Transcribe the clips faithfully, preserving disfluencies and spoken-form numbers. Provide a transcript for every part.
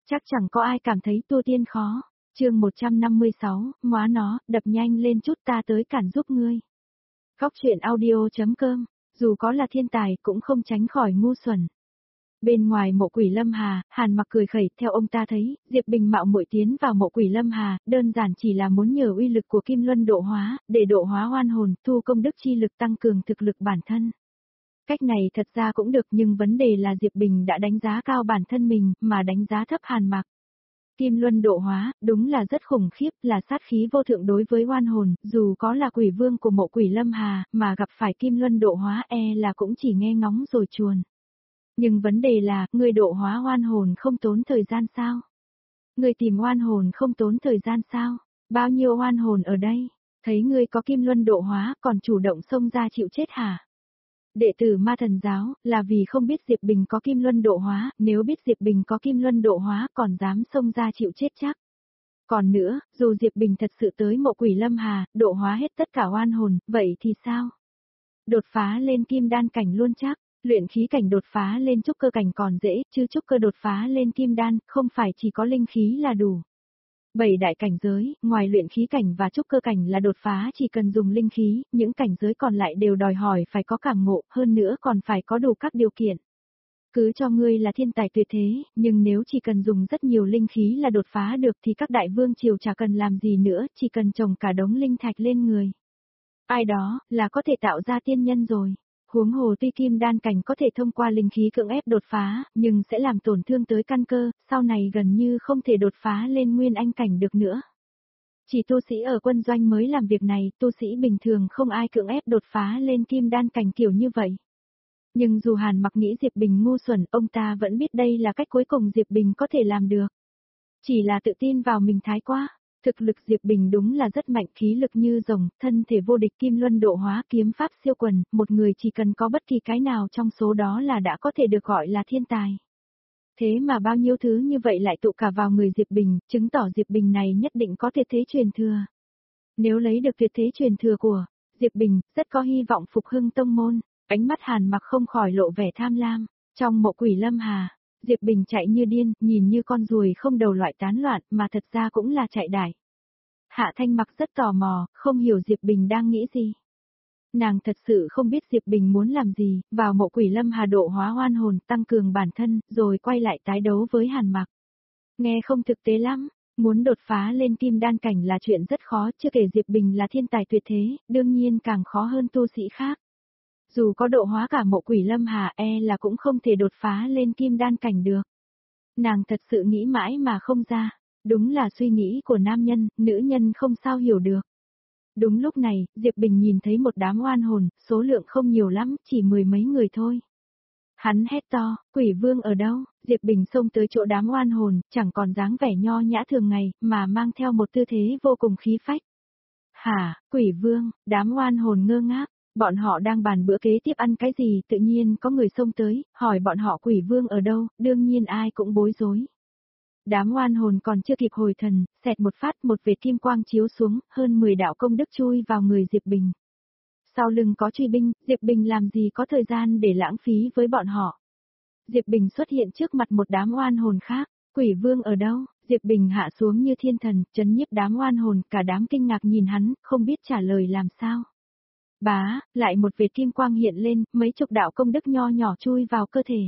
Chắc chẳng có ai cảm thấy tu tiên khó. Chương một trăm năm mươi sáu, móa nó, đập nhanh lên chút ta tới cản giúp ngươi. Góc truyện audio.com, dù có là thiên tài cũng không tránh khỏi ngu xuẩn. Bên ngoài mộ Quỷ Lâm Hà, Hàn Mặc cười khẩy, theo ông ta thấy, Diệp Bình mạo muội tiến vào mộ Quỷ Lâm Hà, đơn giản chỉ là muốn nhờ uy lực của Kim Luân độ hóa, để độ hóa oan hồn, thu công đức chi lực tăng cường thực lực bản thân. Cách này thật ra cũng được, nhưng vấn đề là Diệp Bình đã đánh giá cao bản thân mình, mà đánh giá thấp Hàn Mặc. Kim Luân độ hóa, đúng là rất khủng khiếp, là sát khí vô thượng đối với oan hồn, dù có là quỷ vương của mộ Quỷ Lâm Hà, mà gặp phải Kim Luân độ hóa e là cũng chỉ nghe ngóng rồi chuồn. Nhưng vấn đề là, người độ hóa oan hồn không tốn thời gian sao? Người tìm oan hồn không tốn thời gian sao? Bao nhiêu oan hồn ở đây? Thấy ngươi có Kim Luân độ hóa, còn chủ động xông ra chịu chết hả? Đệ tử Ma Thần giáo, là vì không biết Diệp Bình có Kim Luân độ hóa, nếu biết Diệp Bình có Kim Luân độ hóa còn dám xông ra chịu chết chắc. Còn nữa, dù Diệp Bình thật sự tới mộ Quỷ Lâm Hà, độ hóa hết tất cả oan hồn, vậy thì sao? Đột phá lên kim đan cảnh luôn chắc, luyện khí cảnh đột phá lên trúc cơ cảnh còn dễ, chứ trúc cơ đột phá lên kim đan, không phải chỉ có linh khí là đủ. Bảy đại cảnh giới, ngoài luyện khí cảnh và trúc cơ cảnh là đột phá chỉ cần dùng linh khí, những cảnh giới còn lại đều đòi hỏi phải có cảm ngộ, hơn nữa còn phải có đủ các điều kiện. Cứ cho ngươi là thiên tài tuyệt thế, nhưng nếu chỉ cần dùng rất nhiều linh khí là đột phá được thì các đại vương triều chả cần làm gì nữa, chỉ cần trồng cả đống linh thạch lên người. Ai đó, là có thể tạo ra tiên nhân rồi. Huống hồ tuy kim đan cảnh có thể thông qua linh khí cưỡng ép đột phá, nhưng sẽ làm tổn thương tới căn cơ, sau này gần như không thể đột phá lên nguyên anh cảnh được nữa. Chỉ tu sĩ ở quân doanh mới làm việc này, tu sĩ bình thường không ai cưỡng ép đột phá lên kim đan cảnh kiểu như vậy. Nhưng dù Hàn Mặc nghĩ Diệp Bình ngu xuẩn, ông ta vẫn biết đây là cách cuối cùng Diệp Bình có thể làm được. Chỉ là tự tin vào mình thái quá. Thực lực Diệp Bình đúng là rất mạnh, khí lực như rồng, thân thể vô địch, Kim Luân độ hóa, kiếm pháp siêu quần, một người chỉ cần có bất kỳ cái nào trong số đó là đã có thể được gọi là thiên tài. Thế mà bao nhiêu thứ như vậy lại tụ cả vào người Diệp Bình, chứng tỏ Diệp Bình này nhất định có tuyệt thế truyền thừa. Nếu lấy được tuyệt thế truyền thừa của Diệp Bình, rất có hy vọng phục hưng tông môn. Ánh mắt Hàn Mặc không khỏi lộ vẻ tham lam. Trong mộ Quỷ Lâm Hà, Diệp Bình chạy như điên, nhìn như con ruồi không đầu loại tán loạn, mà thật ra cũng là chạy đại. Hạ Thanh Mặc rất tò mò, không hiểu Diệp Bình đang nghĩ gì. Nàng thật sự không biết Diệp Bình muốn làm gì, vào mộ Quỷ Lâm Hà độ hóa oan hồn, tăng cường bản thân, rồi quay lại tái đấu với Hàn Mặc. Nghe không thực tế lắm, muốn đột phá lên kim đan cảnh là chuyện rất khó, chưa kể Diệp Bình là thiên tài tuyệt thế, đương nhiên càng khó hơn tu sĩ khác. Dù có độ hóa cả mộ Quỷ Lâm Hà e là cũng không thể đột phá lên kim đan cảnh được. Nàng thật sự nghĩ mãi mà không ra. Đúng là suy nghĩ của nam nhân, nữ nhân không sao hiểu được. Đúng lúc này, Diệp Bình nhìn thấy một đám oan hồn, số lượng không nhiều lắm, chỉ mười mấy người thôi. Hắn hét to, Quỷ Vương ở đâu? Diệp Bình xông tới chỗ đám oan hồn, chẳng còn dáng vẻ nho nhã thường ngày, mà mang theo một tư thế vô cùng khí phách. Hả, Quỷ Vương? Đám oan hồn ngơ ngác. Bọn họ đang bàn bữa kế tiếp ăn cái gì, tự nhiên có người xông tới, hỏi bọn họ Quỷ Vương ở đâu, đương nhiên ai cũng bối rối. Đám oan hồn còn chưa kịp hồi thần, xẹt một phát một vệt kim quang chiếu xuống, hơn mười đạo công đức chui vào người Diệp Bình. Sau lưng có truy binh, Diệp Bình làm gì có thời gian để lãng phí với bọn họ. Diệp Bình xuất hiện trước mặt một đám oan hồn khác, Quỷ Vương ở đâu? Diệp Bình hạ xuống như thiên thần, trấn nhiếp đám oan hồn, cả đám kinh ngạc nhìn hắn, không biết trả lời làm sao. Bá, lại một vệt kim quang hiện lên, mấy chục đạo công đức nho nhỏ chui vào cơ thể.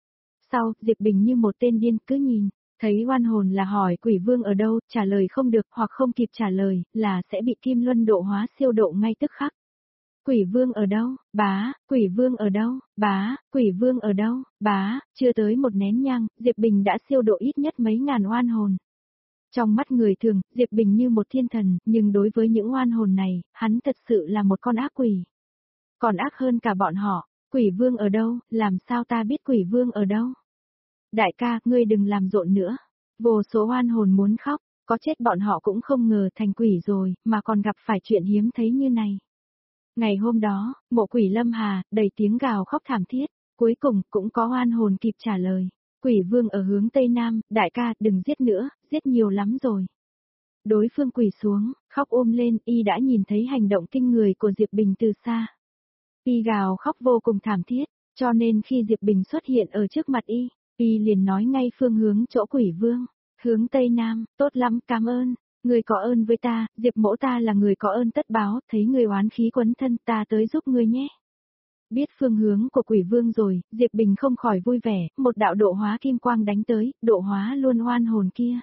Sau, Diệp Bình như một tên điên cứ nhìn, thấy oan hồn là hỏi Quỷ Vương ở đâu, trả lời không được hoặc không kịp trả lời, là sẽ bị Kim Luân độ hóa siêu độ ngay tức khắc. Quỷ Vương ở đâu, bá, Quỷ Vương ở đâu, bá, Quỷ Vương ở đâu, bá, chưa tới một nén nhang, Diệp Bình đã siêu độ ít nhất mấy ngàn oan hồn. Trong mắt người thường, Diệp Bình như một thiên thần, nhưng đối với những oan hồn này, hắn thật sự là một con ác quỷ. Còn ác hơn cả bọn họ, Quỷ Vương ở đâu, làm sao ta biết Quỷ Vương ở đâu? Đại ca, ngươi đừng làm rộn nữa. Vô số oan hồn muốn khóc, có chết bọn họ cũng không ngờ thành quỷ rồi, mà còn gặp phải chuyện hiếm thấy như này. Ngày hôm đó, mộ Quỷ Lâm Hà, đầy tiếng gào khóc thảm thiết, cuối cùng cũng có oan hồn kịp trả lời. Quỷ Vương ở hướng Tây Nam, đại ca, đừng giết nữa, giết nhiều lắm rồi. Đối phương quỳ xuống, khóc ôm lên, y đã nhìn thấy hành động kinh người của Diệp Bình từ xa. Y gào khóc vô cùng thảm thiết, cho nên khi Diệp Bình xuất hiện ở trước mặt y, Y liền nói ngay phương hướng chỗ quỷ vương, hướng Tây Nam, tốt lắm, cảm ơn. Ngươi có ơn với ta, Diệp mỗ ta là người có ơn tất báo, thấy ngươi oán khí quấn thân ta tới giúp ngươi nhé. Biết phương hướng của quỷ vương rồi, Diệp Bình không khỏi vui vẻ, một đạo độ hóa kim quang đánh tới, độ hóa luôn oan hồn kia.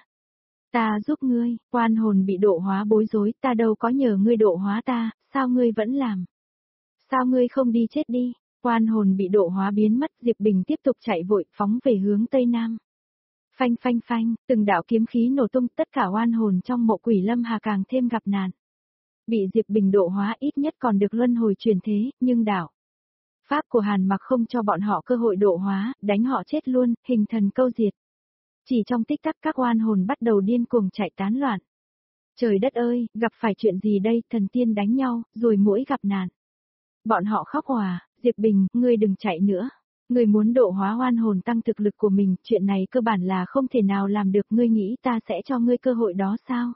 Ta giúp ngươi, oan hồn bị độ hóa bối rối, ta đâu có nhờ ngươi độ hóa ta, sao ngươi vẫn làm? Sao ngươi không đi chết đi? Oan hồn bị độ hóa biến mất, Diệp Bình tiếp tục chạy vội, phóng về hướng Tây Nam. Phanh phanh phanh, từng đạo kiếm khí nổ tung, tất cả oan hồn trong mộ quỷ lâm hà càng thêm gặp nạn. Bị Diệp Bình độ hóa ít nhất còn được luân hồi chuyển thế, nhưng đạo pháp của Hàn Mặc không cho bọn họ cơ hội độ hóa, đánh họ chết luôn, hình thần câu diệt. Chỉ trong tích tắc các oan hồn bắt đầu điên cuồng chạy tán loạn. Trời đất ơi, gặp phải chuyện gì đây, thần tiên đánh nhau, rồi mũi gặp nạn. Bọn họ khóc òa, Diệp Bình, ngươi đừng chạy nữa. Ngươi muốn độ hóa oan hồn tăng thực lực của mình, chuyện này cơ bản là không thể nào làm được, ngươi nghĩ ta sẽ cho ngươi cơ hội đó sao?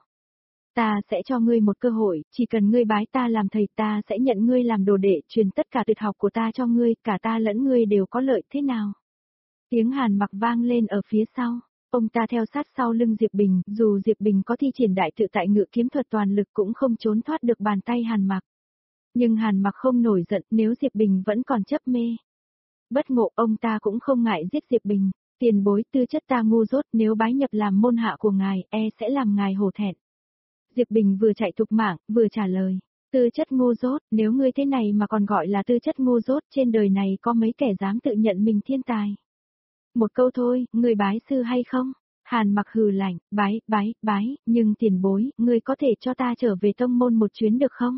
Ta sẽ cho ngươi một cơ hội, chỉ cần ngươi bái ta làm thầy ta sẽ nhận ngươi làm đồ đệ, truyền tất cả tuyệt học của ta cho ngươi, cả ta lẫn ngươi đều có lợi thế nào? Tiếng Hàn Mặc vang lên ở phía sau, ông ta theo sát sau lưng Diệp Bình, dù Diệp Bình có thi triển đại tự tại ngự kiếm thuật toàn lực cũng không trốn thoát được bàn tay Hàn Mặc. Nhưng Hàn Mặc không nổi giận nếu Diệp Bình vẫn còn chấp mê. Bất ngộ ông ta cũng không ngại giết Diệp Bình, tiền bối tư chất ta ngu dốt nếu bái nhập làm môn hạ của ngài e sẽ làm ngài hổ thẹn. Diệp Bình vừa chạy thục mạng, vừa trả lời, tư chất ngu dốt, nếu ngươi thế này mà còn gọi là tư chất ngu dốt trên đời này có mấy kẻ dám tự nhận mình thiên tài. Một câu thôi, ngươi bái sư hay không? Hàn Mặc hừ lạnh, bái, bái, bái, nhưng tiền bối, ngươi có thể cho ta trở về tông môn một chuyến được không?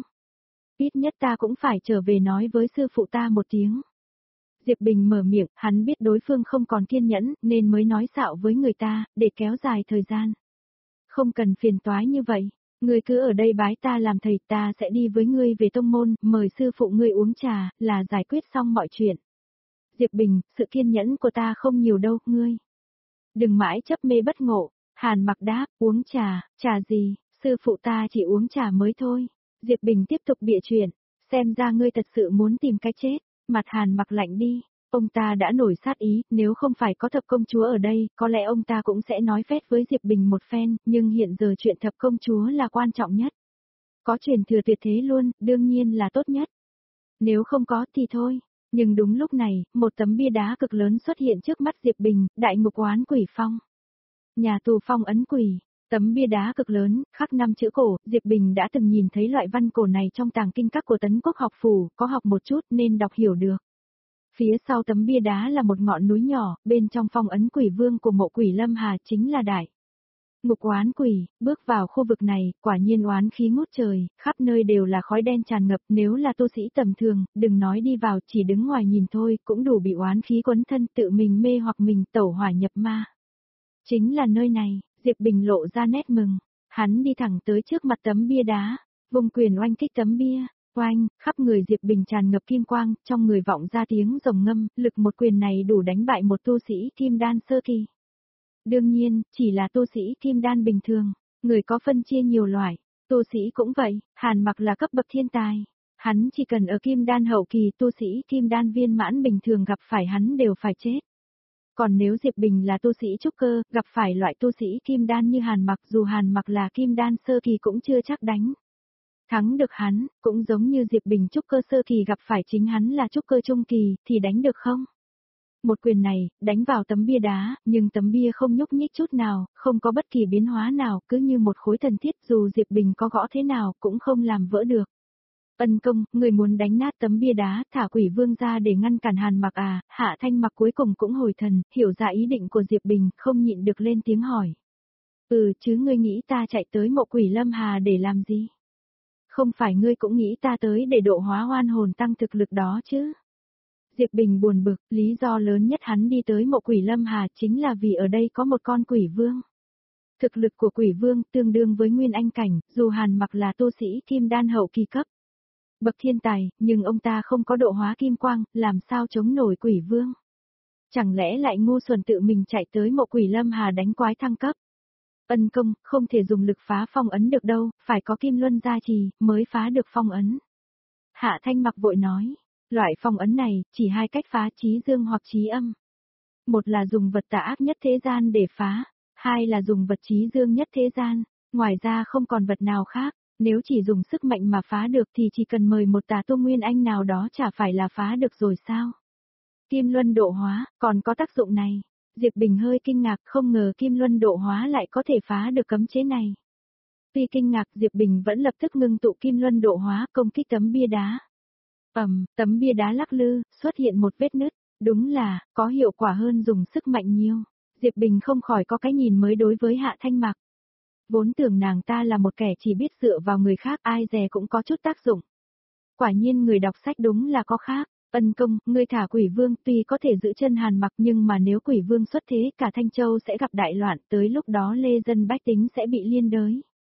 Ít nhất ta cũng phải trở về nói với sư phụ ta một tiếng. Diệp Bình mở miệng, hắn biết đối phương không còn kiên nhẫn, nên mới nói xạo với người ta, để kéo dài thời gian. Không cần phiền toái như vậy, ngươi cứ ở đây bái ta làm thầy, ta sẽ đi với ngươi về tông môn, mời sư phụ ngươi uống trà, là giải quyết xong mọi chuyện. Diệp Bình, sự kiên nhẫn của ta không nhiều đâu, ngươi. Đừng mãi chấp mê bất ngộ, Hàn Mặc đáp, uống trà, trà gì, sư phụ ta chỉ uống trà mới thôi. Diệp Bình tiếp tục bịa chuyện, xem ra ngươi thật sự muốn tìm cái chết, mặt Hàn Mặc lạnh đi, ông ta đã nổi sát ý, nếu không phải có thập công chúa ở đây, có lẽ ông ta cũng sẽ nói phét với Diệp Bình một phen, nhưng hiện giờ chuyện thập công chúa là quan trọng nhất. Có truyền thừa tuyệt thế luôn, đương nhiên là tốt nhất. Nếu không có thì thôi, nhưng đúng lúc này, một tấm bia đá cực lớn xuất hiện trước mắt Diệp Bình, đại ngục oán quỷ phong. Nhà tù phong ấn quỷ. Tấm bia đá cực lớn, khắc năm chữ cổ, Diệp Bình đã từng nhìn thấy loại văn cổ này trong tàng kinh các của Tấn Quốc học phủ, có học một chút nên đọc hiểu được. Phía sau tấm bia đá là một ngọn núi nhỏ, bên trong phong ấn quỷ vương của mộ quỷ Lâm Hà chính là đại ngục oán quỷ, bước vào khu vực này, quả nhiên oán khí ngút trời, khắp nơi đều là khói đen tràn ngập, nếu là tu sĩ tầm thường, đừng nói đi vào, chỉ đứng ngoài nhìn thôi, cũng đủ bị oán khí quấn thân, tự mình mê hoặc mình tẩu hỏa nhập ma. Chính là nơi này. Diệp Bình lộ ra nét mừng, hắn đi thẳng tới trước mặt tấm bia đá, vùng quyền oanh kích tấm bia, oanh, khắp người Diệp Bình tràn ngập kim quang, trong người vọng ra tiếng rồng ngâm, lực một quyền này đủ đánh bại một tu sĩ kim đan sơ kỳ. Đương nhiên, chỉ là tu sĩ kim đan bình thường, người có phân chia nhiều loại, tu sĩ cũng vậy, Hàn Mặc là cấp bậc thiên tài, hắn chỉ cần ở kim đan hậu kỳ, tu sĩ kim đan viên mãn bình thường gặp phải hắn đều phải chết. Còn nếu Diệp Bình là tu sĩ trúc cơ, gặp phải loại tu sĩ kim đan như Hàn Mặc, dù Hàn Mặc là kim đan sơ kỳ cũng chưa chắc đánh thắng được hắn, cũng giống như Diệp Bình trúc cơ sơ kỳ gặp phải chính hắn là trúc cơ trung kỳ, thì đánh được không? Một quyền này, đánh vào tấm bia đá, nhưng tấm bia không nhúc nhích chút nào, không có bất kỳ biến hóa nào, cứ như một khối thần thiết, dù Diệp Bình có gõ thế nào cũng không làm vỡ được. Ân công, người muốn đánh nát tấm bia đá, thả quỷ vương ra để ngăn cản Hàn Mặc à, Hạ Thanh Mặc cuối cùng cũng hồi thần, hiểu ra ý định của Diệp Bình, không nhịn được lên tiếng hỏi. Ừ chứ ngươi nghĩ ta chạy tới mộ quỷ Lâm Hà để làm gì? Không phải ngươi cũng nghĩ ta tới để độ hóa oan hồn tăng thực lực đó chứ? Diệp Bình buồn bực, lý do lớn nhất hắn đi tới mộ quỷ Lâm Hà chính là vì ở đây có một con quỷ vương. Thực lực của quỷ vương tương đương với nguyên anh cảnh, dù Hàn Mặc là tu sĩ kim đan hậu kỳ cấp. Bậc thiên tài, nhưng ông ta không có độ hóa kim quang, làm sao chống nổi quỷ vương? Chẳng lẽ lại ngu xuẩn tự mình chạy tới mộ quỷ Lâm Hà đánh quái thăng cấp? Ân công, không thể dùng lực phá phong ấn được đâu, phải có kim luân gia trì, mới phá được phong ấn. Hạ Thanh Mặc vội nói, loại phong ấn này, chỉ hai cách phá, chí dương hoặc chí âm. Một là dùng vật tà ác nhất thế gian để phá, hai là dùng vật trí dương nhất thế gian, ngoài ra không còn vật nào khác, nếu chỉ dùng sức mạnh mà phá được thì chỉ cần mời một tà tu nguyên anh nào đó chả phải là phá được rồi sao? Kim luân độ hóa, còn có tác dụng này. Diệp Bình hơi kinh ngạc, không ngờ kim luân độ hóa lại có thể phá được cấm chế này. Tuy kinh ngạc, Diệp Bình vẫn lập tức ngưng tụ kim luân độ hóa công kích tấm bia đá. Ầm, tấm bia đá lắc lư, xuất hiện một vết nứt, đúng là, có hiệu quả hơn dùng sức mạnh nhiều. Diệp Bình không khỏi có cái nhìn mới đối với Hạ Thanh Mặc. Vốn tưởng nàng ta là một kẻ chỉ biết dựa vào người khác, ai dè cũng có chút tác dụng. Quả nhiên người đọc sách đúng là có khác. Ân công, ngươi thả Quỷ Vương tuy có thể giữ chân Hàn Mặc nhưng mà nếu Quỷ Vương xuất thế cả Thanh Châu sẽ gặp đại loạn, tới lúc đó lê dân bách tính sẽ bị liên đới.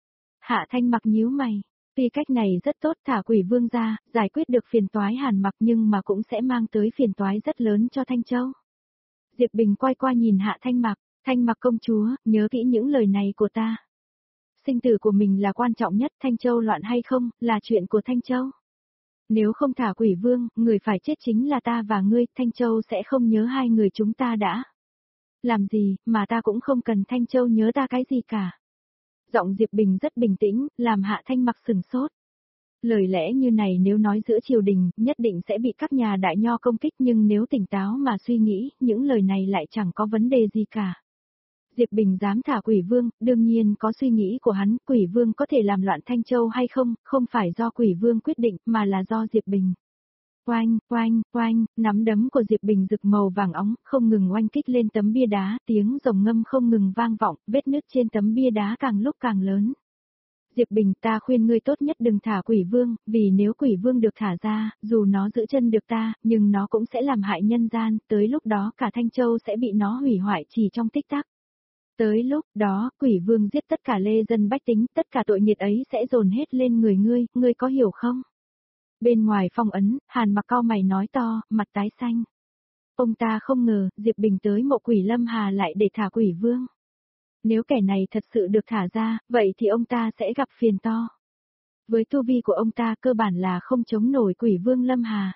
Hạ Thanh Mặc nhíu mày, tuy cách này rất tốt, thả Quỷ Vương ra, giải quyết được phiền toái Hàn Mặc nhưng mà cũng sẽ mang tới phiền toái rất lớn cho Thanh Châu. Diệp Bình quay qua nhìn Hạ Thanh Mặc, Thanh Mặc công chúa, nhớ kỹ những lời này của ta. Sinh tử của mình là quan trọng nhất, Thanh Châu loạn hay không, là chuyện của Thanh Châu. Nếu không thả Quỷ Vương, người phải chết chính là ta và ngươi, Thanh Châu sẽ không nhớ hai người chúng ta đã. Làm gì, mà ta cũng không cần Thanh Châu nhớ ta cái gì cả. Giọng Diệp Bình rất bình tĩnh, làm Hạ Thanh Mặc sừng sốt. Lời lẽ như này nếu nói giữa triều đình, nhất định sẽ bị các nhà đại nho công kích, nhưng nếu tỉnh táo mà suy nghĩ, những lời này lại chẳng có vấn đề gì cả. Diệp Bình dám thả Quỷ Vương, đương nhiên có suy nghĩ của hắn, Quỷ Vương có thể làm loạn Thanh Châu hay không, không phải do Quỷ Vương quyết định, mà là do Diệp Bình. Oanh, oanh, oanh, nắm đấm của Diệp Bình rực màu vàng óng, không ngừng oanh kích lên tấm bia đá, tiếng rồng ngâm không ngừng vang vọng, vết nứt trên tấm bia đá càng lúc càng lớn. Diệp Bình, ta khuyên ngươi tốt nhất đừng thả Quỷ Vương, vì nếu Quỷ Vương được thả ra, dù nó giữ chân được ta, nhưng nó cũng sẽ làm hại nhân gian, tới lúc đó cả Thanh Châu sẽ bị nó hủy hoại chỉ trong tích tắc. Tới lúc đó, Quỷ Vương giết tất cả lê dân bách tính, tất cả tội nghiệt ấy sẽ dồn hết lên người ngươi, ngươi có hiểu không? Bên ngoài phong ấn, Hàn Mặc cau mày nói to, mặt tái xanh. Ông ta không ngờ, Diệp Bình tới mộ Quỷ Lâm Hà lại để thả Quỷ Vương. Nếu kẻ này thật sự được thả ra, vậy thì ông ta sẽ gặp phiền to. Với tu vi của ông ta cơ bản là không chống nổi Quỷ Vương Lâm Hà.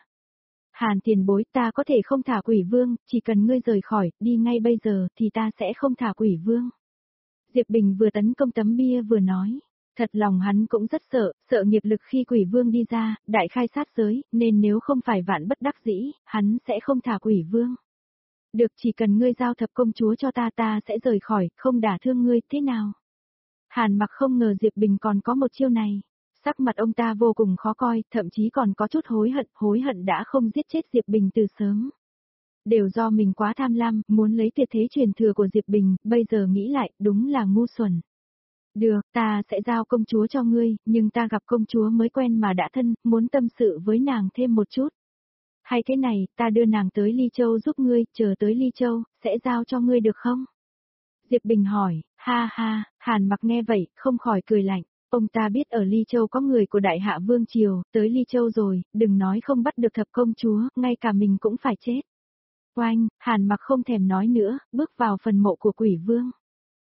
Hàn tiền bối, ta có thể không thả Quỷ Vương, chỉ cần ngươi rời khỏi, đi ngay bây giờ, thì ta sẽ không thả Quỷ Vương. Diệp Bình vừa tấn công tấm bia vừa nói, thật lòng hắn cũng rất sợ, sợ nghiệp lực khi Quỷ Vương đi ra, đại khai sát giới, nên nếu không phải vạn bất đắc dĩ, hắn sẽ không thả Quỷ Vương. Được, chỉ cần ngươi giao thập công chúa cho ta, ta sẽ rời khỏi, không đả thương ngươi, thế nào? Hàn Mặc không ngờ Diệp Bình còn có một chiêu này. Sắc mặt ông ta vô cùng khó coi, thậm chí còn có chút hối hận, hối hận đã không giết chết Diệp Bình từ sớm. Đều do mình quá tham lam, muốn lấy tuyệt thế truyền thừa của Diệp Bình, bây giờ nghĩ lại, đúng là ngu xuẩn. Được, ta sẽ giao công chúa cho ngươi, nhưng ta gặp công chúa mới quen mà đã thân, muốn tâm sự với nàng thêm một chút. Hay thế này, ta đưa nàng tới Ly Châu giúp ngươi, chờ tới Ly Châu, sẽ giao cho ngươi được không? Diệp Bình hỏi, ha ha, Hàn Mặc nghe vậy, không khỏi cười lạnh. Ông ta biết ở Ly Châu có người của Đại Hạ Vương Triều, tới Ly Châu rồi, đừng nói không bắt được thập công chúa, ngay cả mình cũng phải chết. Oanh, Hàn Mặc không thèm nói nữa, bước vào phần mộ của Quỷ Vương.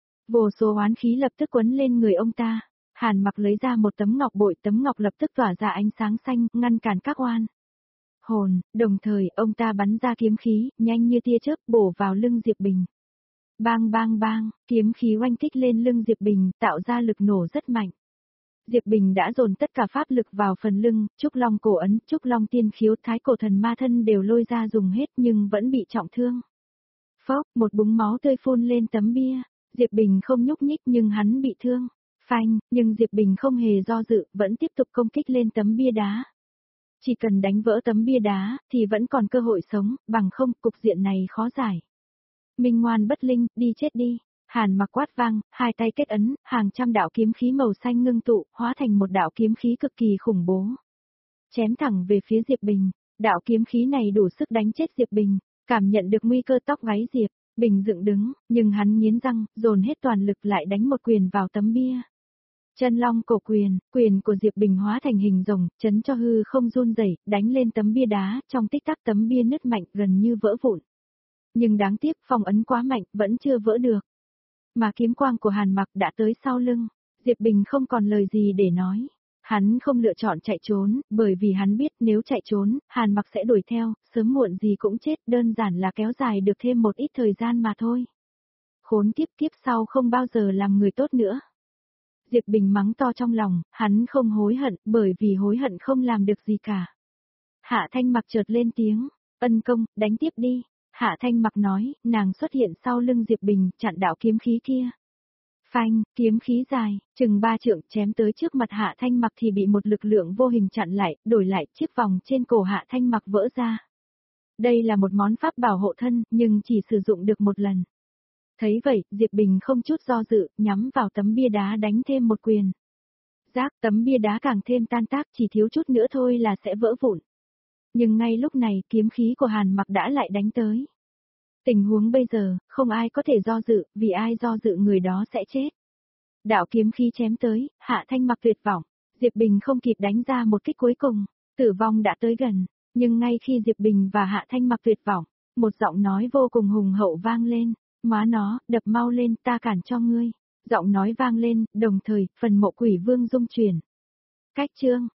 Vô số oán khí lập tức quấn lên người ông ta. Hàn Mặc lấy ra một tấm ngọc bội, tấm ngọc lập tức tỏa ra ánh sáng xanh, ngăn cản các oan hồn, đồng thời ông ta bắn ra kiếm khí, nhanh như tia chớp bổ vào lưng Diệp Bình. Bang bang bang, kiếm khí oanh kích lên lưng Diệp Bình, tạo ra lực nổ rất mạnh. Diệp Bình đã dồn tất cả pháp lực vào phần lưng, Trúc Long cổ ấn, Trúc Long tiên khiếu, Thái cổ thần ma thân đều lôi ra dùng hết nhưng vẫn bị trọng thương. Phốc, một búng máu tươi phun lên tấm bia, Diệp Bình không nhúc nhích nhưng hắn bị thương. Phanh, nhưng Diệp Bình không hề do dự, vẫn tiếp tục công kích lên tấm bia đá. Chỉ cần đánh vỡ tấm bia đá, thì vẫn còn cơ hội sống, bằng không, cục diện này khó giải. Minh ngoan bất linh, đi chết đi. Hàn Mặc quát vang, hai tay kết ấn, hàng trăm đạo kiếm khí màu xanh ngưng tụ, hóa thành một đạo kiếm khí cực kỳ khủng bố. Chém thẳng về phía Diệp Bình, đạo kiếm khí này đủ sức đánh chết Diệp Bình, cảm nhận được nguy cơ tóc gáy Diệp Bình dựng đứng, nhưng hắn nghiến răng, dồn hết toàn lực lại đánh một quyền vào tấm bia. Chân long cổ quyền, quyền của Diệp Bình hóa thành hình rồng, chấn cho hư không run rẩy, đánh lên tấm bia đá, trong tích tắc tấm bia nứt mạnh gần như vỡ vụn. Nhưng đáng tiếc phong ấn quá mạnh, vẫn chưa vỡ được. Mà kiếm quang của Hàn Mặc đã tới sau lưng, Diệp Bình không còn lời gì để nói. Hắn không lựa chọn chạy trốn, bởi vì hắn biết nếu chạy trốn, Hàn Mặc sẽ đuổi theo, sớm muộn gì cũng chết, đơn giản là kéo dài được thêm một ít thời gian mà thôi. Khốn kiếp, kiếp sau không bao giờ làm người tốt nữa. Diệp Bình mắng to trong lòng, hắn không hối hận, bởi vì hối hận không làm được gì cả. Hạ Thanh Mặc chợt lên tiếng, ân công, đánh tiếp đi. Hạ Thanh Mặc nói, nàng xuất hiện sau lưng Diệp Bình, chặn đạo kiếm khí kia. Phanh, kiếm khí dài, chừng ba trượng chém tới trước mặt Hạ Thanh Mặc thì bị một lực lượng vô hình chặn lại, đổi lại chiếc vòng trên cổ Hạ Thanh Mặc vỡ ra. Đây là một món pháp bảo hộ thân, nhưng chỉ sử dụng được một lần. Thấy vậy, Diệp Bình không chút do dự, nhắm vào tấm bia đá đánh thêm một quyền. Rác, tấm bia đá càng thêm tan tác, chỉ thiếu chút nữa thôi là sẽ vỡ vụn. Nhưng ngay lúc này, kiếm khí của Hàn Mặc đã lại đánh tới. Tình huống bây giờ, không ai có thể do dự, vì ai do dự người đó sẽ chết. Đạo kiếm khí chém tới, Hạ Thanh Mặc tuyệt vọng, Diệp Bình không kịp đánh ra một kích cuối cùng, tử vong đã tới gần, nhưng ngay khi Diệp Bình và Hạ Thanh Mặc tuyệt vọng, một giọng nói vô cùng hùng hậu vang lên, "Móa nó, đập mau lên, ta cản cho ngươi." Giọng nói vang lên, đồng thời, phần Mộ Quỷ Vương rung chuyển. Cách chương